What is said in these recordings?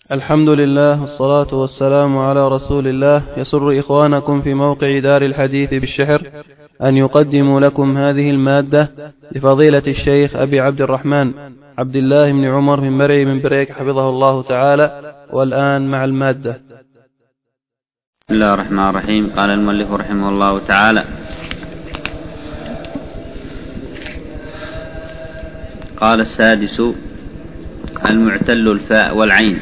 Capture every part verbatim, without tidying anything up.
الحمد لله والصلاة والسلام على رسول الله. يسر إخوانكم في موقع دار الحديث بالشحر أن يقدموا لكم هذه المادة لفضيلة الشيخ أبي عبد الرحمن عبد الله بن عمر بن مرعي من بريك حفظه الله تعالى. والآن مع المادة. بسم الله الرحمن الرحيم. قال المؤلف رحمه الله تعالى: قال السادس: المعتل الفاء والعين.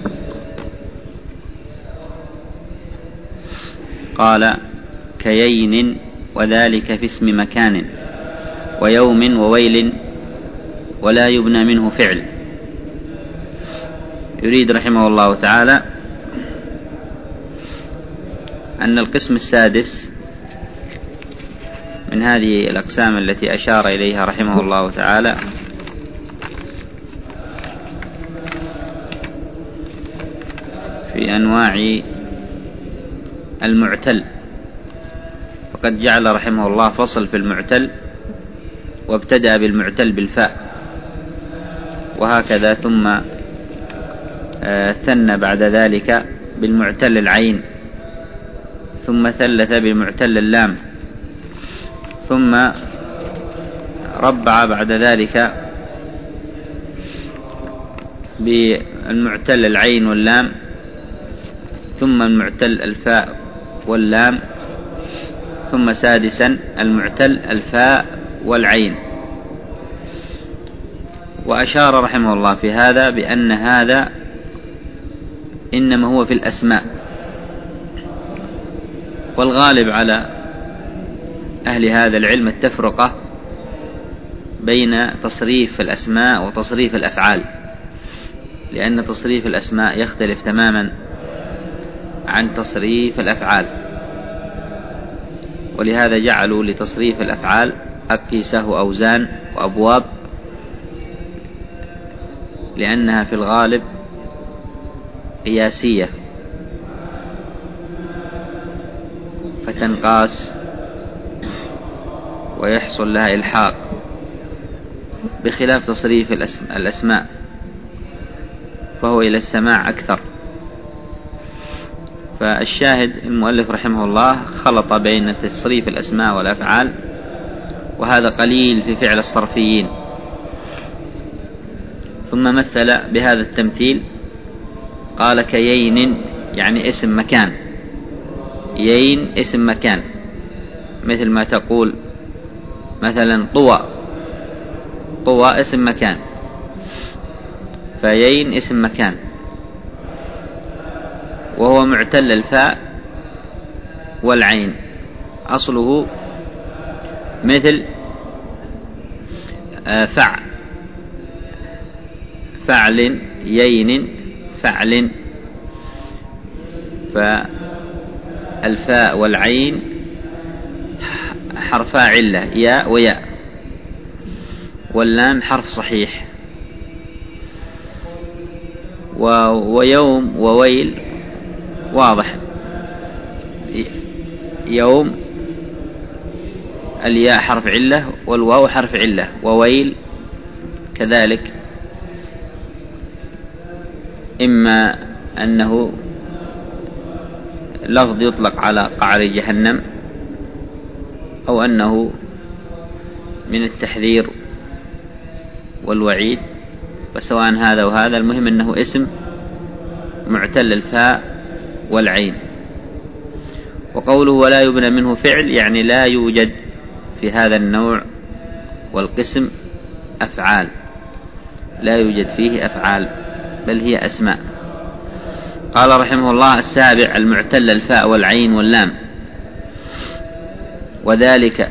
قال: كيين، وذلك في اسم مكان، ويوم وويل، ولا يبنى منه فعل. يريد رحمه الله تعالى أن القسم السادس من هذه الأقسام التي أشار إليها رحمه الله تعالى في أنواع المعتل، فقد جعل رحمه الله فصل في المعتل، وابتدأ بالمعتل بالفاء، وهكذا ثم ثنى بعد ذلك بالمعتل العين، ثم ثلث بالمعتل اللام، ثم ربع بعد ذلك بالمعتل العين واللام، ثم المعتل الفاء واللام، ثم سادسا المعتل الفاء والعين. وأشار رحمه الله في هذا بأن هذا إنما هو في الأسماء، والغالب على أهل هذا العلم التفرقة بين تصريف الأسماء وتصريف الأفعال، لأن تصريف الأسماء يختلف تماما عن تصريف الأفعال، ولهذا جعلوا لتصريف الأفعال أقيسة وأوزان وأبواب، لأنها في الغالب قياسية فتنقاس ويحصل لها إلحاق، بخلاف تصريف الأسماء فهو إلى السماع أكثر. فالشاهد المؤلف رحمه الله خلط بين تصريف الأسماء والأفعال، وهذا قليل في فعل الصرفيين. ثم مثل بهذا التمثيل، قال: كيين، يعني اسم مكان. يين اسم مكان، مثل ما تقول مثلا طوى، طوى اسم مكان، فيين اسم مكان، وهو معتل الفاء والعين، أصله مثل فع، فعل، يين، فعل. فالفاء والعين حرفا علة، ياء وياء، واللام حرف صحيح. ويوم وويل واضح، يوم الياء حرف علة والواو حرف علة، وويل كذلك، إما أنه لفظ يطلق على قعر جهنم، أو أنه من التحذير والوعيد، فسواء هذا وهذا المهم أنه اسم معتل الفاء والعين. وقوله ولا يبنى منه فعل، يعني لا يوجد في هذا النوع والقسم أفعال، لا يوجد فيه أفعال، بل هي أسماء. قال رحمه الله: السابع المعتل الفاء والعين واللام، وذلك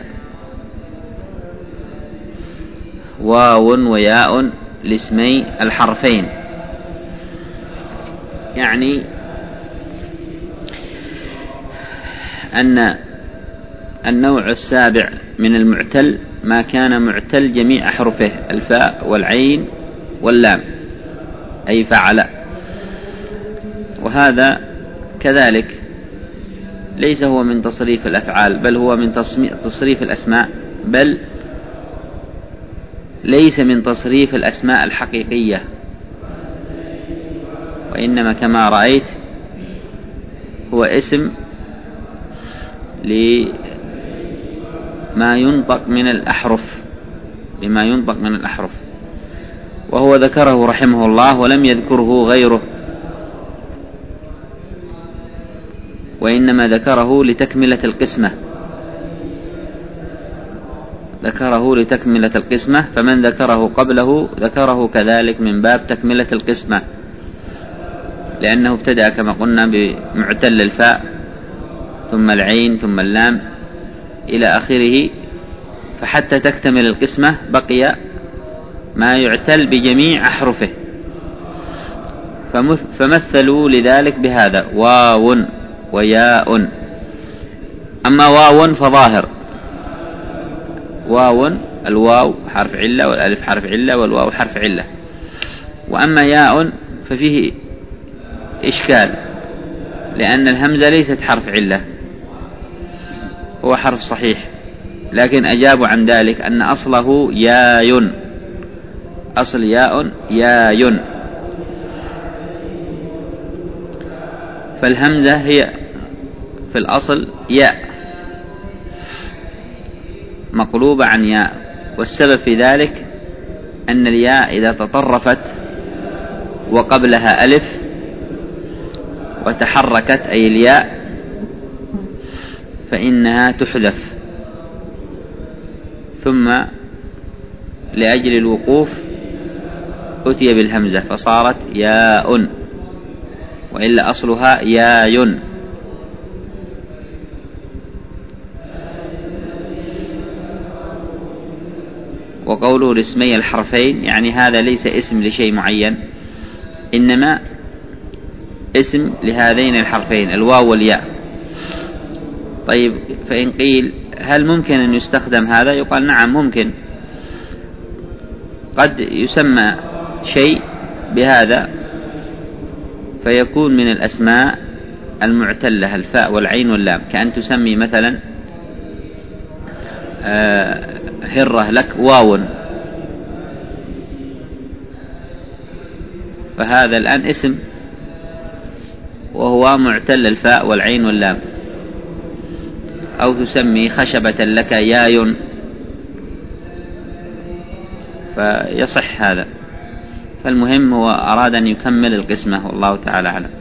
واو وياء لاسمي الحرفين. يعني أن النوع السابع من المعتل ما كان معتل جميع أحرفه، الفاء والعين واللام، أي فعل. وهذا كذلك ليس هو من تصريف الأفعال، بل هو من تصريف الأسماء، بل ليس من تصريف الأسماء الحقيقية، وإنما كما رأيت هو اسم لما ينطق من الأحرف، لما ينطق من الأحرف، وهو ذكره رحمه الله ولم يذكره غيره، وإنما ذكره لتكملة القسمة، ذكره لتكملة القسمة، فمن ذكره قبله ذكره كذلك من باب تكملة القسمة، لأنه ابتدأ كما قلنا بمعتل الفاء ثم العين ثم اللام إلى آخره، فحتى تكتمل القسمة بقي ما يعتل بجميع أحرفه، فمثلوا لذلك بهذا واو وياء. أما واو فظاهر، واو الواو حرف علة والألف حرف علة والواو حرف علة، وأما ياء ففيه إشكال، لأن الهمزة ليست حرف علة، هو حرف صحيح، لكن أجابوا عن ذلك أن أصله ياء، أصل ياء ياء، فالهمزة هي في الأصل ياء مقلوبة عن ياء، والسبب في ذلك أن الياء إذا تطرفت وقبلها ألف وتحركت أي الياء فإنها تحذف، ثم لأجل الوقوف أتي بالهمزة فصارت ياء، وإلا أصلها ياء. وقوله لاسمي الحرفين يعني هذا ليس اسم لشيء معين، إنما اسم لهذين الحرفين الواو والياء. طيب، فإن قيل هل ممكن أن يستخدم هذا؟ يقال نعم ممكن، قد يسمى شيء بهذا فيكون من الأسماء المعتلة الفاء والعين واللام، كأن تسمي مثلا هرة لك واو، فهذا الآن اسم وهو معتل الفاء والعين واللام، أو تسمي خشبة لك ياي، فيصح هذا. فالمهم هو أراد أن يكمل القسمة، والله تعالى أعلم.